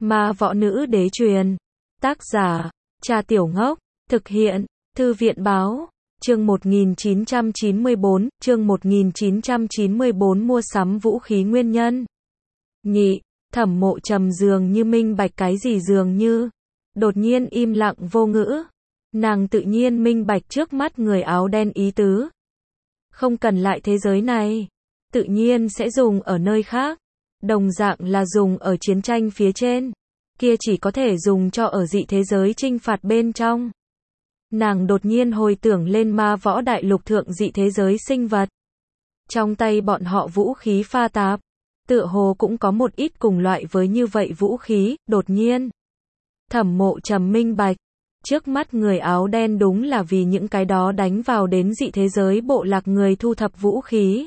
Ma võ nữ đế truyền. Tác giả, Cha Tiểu Ngốc. Thực hiện, Thư viện báo. Chương 1994, mua sắm vũ khí nguyên nhân. Nhị, Thẩm Mộ Trầm dường như minh bạch cái gì dường như. Đột nhiên im lặng vô ngữ. Nàng tự nhiên minh bạch trước mắt người áo đen ý tứ. Không cần lại thế giới này. Tự nhiên sẽ dùng ở nơi khác. Đồng dạng là dùng ở chiến tranh phía trên. Kia chỉ có thể dùng cho ở dị thế giới chinh phạt bên trong. Nàng đột nhiên hồi tưởng lên ma võ đại lục thượng dị thế giới sinh vật. Trong tay bọn họ vũ khí pha tạp. Tựa hồ cũng có một ít cùng loại với như vậy vũ khí, đột nhiên. Thẩm Mộ Trầm minh bạch. Trước mắt người áo đen đúng là vì những cái đó đánh vào đến dị thế giới bộ lạc người thu thập vũ khí.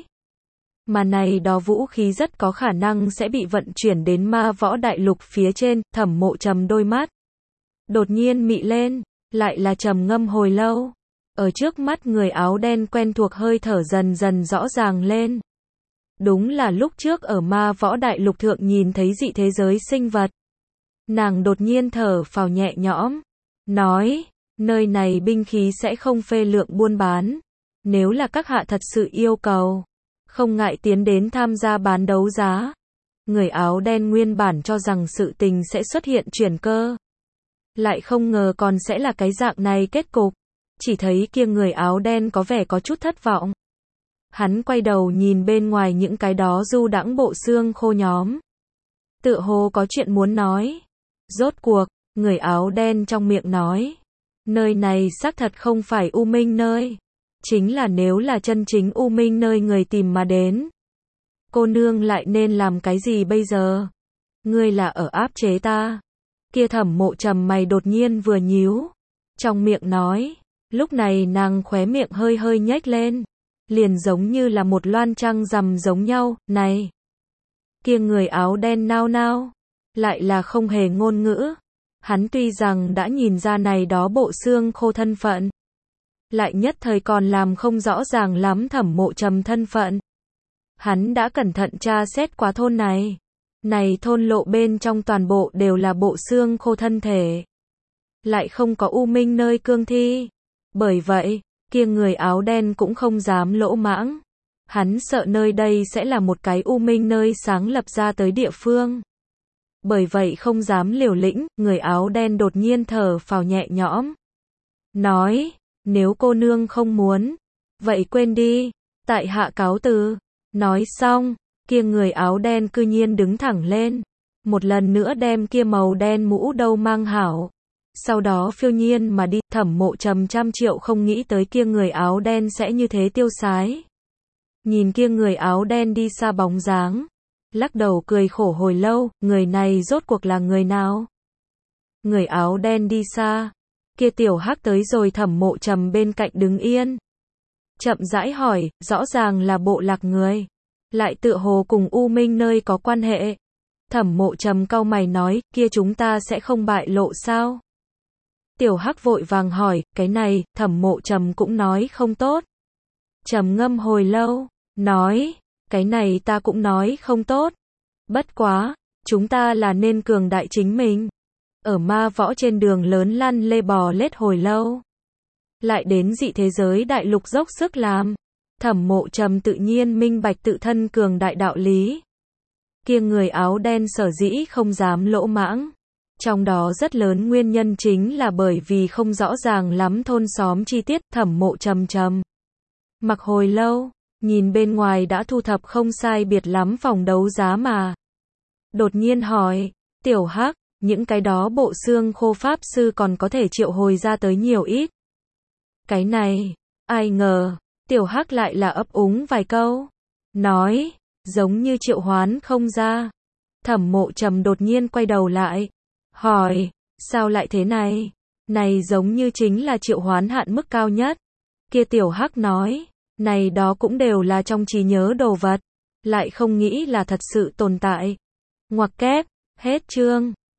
Mà này đó vũ khí rất có khả năng sẽ bị vận chuyển đến ma võ đại lục phía trên. Thẩm Mộ Trầm đôi mắt đột nhiên mị lên, lại là trầm ngâm hồi lâu. Ở trước mắt người áo đen quen thuộc hơi thở dần dần rõ ràng lên. Đúng là lúc trước ở ma võ đại lục thượng nhìn thấy dị thế giới sinh vật. Nàng đột nhiên thở phào nhẹ nhõm, nói, nơi này binh khí sẽ không phê lượng buôn bán. Nếu là các hạ thật sự yêu cầu, không ngại tiến đến tham gia bán đấu giá. Người áo đen nguyên bản cho rằng sự tình sẽ xuất hiện chuyển cơ. Lại không ngờ còn sẽ là cái dạng này kết cục. Chỉ thấy kia người áo đen có vẻ có chút thất vọng. Hắn quay đầu nhìn bên ngoài những cái đó du đãng bộ xương khô nhóm. Tựa hồ có chuyện muốn nói. Rốt cuộc, người áo đen trong miệng nói. Nơi này xác thật không phải U Minh nơi. Chính là nếu là chân chính U Minh nơi người tìm mà đến. Cô nương lại nên làm cái gì bây giờ? Ngươi là ở áp chế ta. Kia Thẩm Mộ Trầm mày đột nhiên vừa nhíu. Trong miệng nói. Lúc này nàng khóe miệng hơi hơi nhếch lên. Liền giống như là một loan trăng rằm giống nhau, này. Kia người áo đen nao nao. Lại là không hề ngôn ngữ. Hắn tuy rằng đã nhìn ra này đó bộ xương khô thân phận. Lại nhất thời còn làm không rõ ràng lắm Thẩm Mộ Trầm thân phận. Hắn đã cẩn thận tra xét qua thôn này. Này thôn lộ bên trong toàn bộ đều là bộ xương khô thân thể. Lại không có U Minh nơi cương thi. Bởi vậy, kia người áo đen cũng không dám lỗ mãng. Hắn sợ nơi đây sẽ là một cái U Minh nơi sáng lập ra tới địa phương. Bởi vậy không dám liều lĩnh, người áo đen đột nhiên thở phào nhẹ nhõm. Nói, nếu cô nương không muốn, vậy quên đi, tại hạ cáo từ. Nói xong, kia người áo đen cư nhiên đứng thẳng lên. Một lần nữa đem kia màu đen mũ đâu mang hảo. Sau đó phiêu nhiên mà đi. Thẩm Mộ Trầm trăm triệu không nghĩ tới kia người áo đen sẽ như thế tiêu sái. Nhìn kia người áo đen đi xa bóng dáng. Lắc đầu cười khổ hồi lâu, người này rốt cuộc là người nào? Người áo đen đi xa. Kia tiểu hắc tới rồi Thẩm Mộ Trầm bên cạnh đứng yên. Chậm rãi hỏi, rõ ràng là bộ lạc người. Lại tựa hồ cùng U Minh nơi có quan hệ. Thẩm Mộ Trầm cau mày nói, kia chúng ta sẽ không bại lộ sao? Tiểu hắc vội vàng hỏi, cái này, Thẩm Mộ Trầm cũng nói không tốt. Trầm ngâm hồi lâu, nói, cái này ta cũng nói không tốt. Bất quá, chúng ta là nên cường đại chính mình. Ở ma võ trên đường lớn lăn lê bò lết hồi lâu. Lại đến dị thế giới đại lục dốc sức làm. Thẩm Mộ Trầm tự nhiên minh bạch tự thân cường đại đạo lý. Kia người áo đen sở dĩ không dám lỗ mãng. Trong đó rất lớn nguyên nhân chính là bởi vì không rõ ràng lắm thôn xóm chi tiết. Thẩm Mộ Trầm trầm mặc hồi lâu, nhìn bên ngoài đã thu thập không sai biệt lắm phòng đấu giá mà. Đột nhiên hỏi, tiểu hắc, những cái đó bộ xương khô pháp sư còn có thể triệu hồi ra tới nhiều ít. Cái này, ai ngờ, tiểu hắc lại là ấp úng vài câu. Nói, giống như triệu hoán không ra. Thẩm Mộ Trầm đột nhiên quay đầu lại. Hỏi, sao lại thế này? Này giống như chính là triệu hoán hạn mức cao nhất. Kia tiểu hắc nói, này đó cũng đều là trong trí nhớ đồ vật. Lại không nghĩ là thật sự tồn tại. Ngoặc kép, hết chương.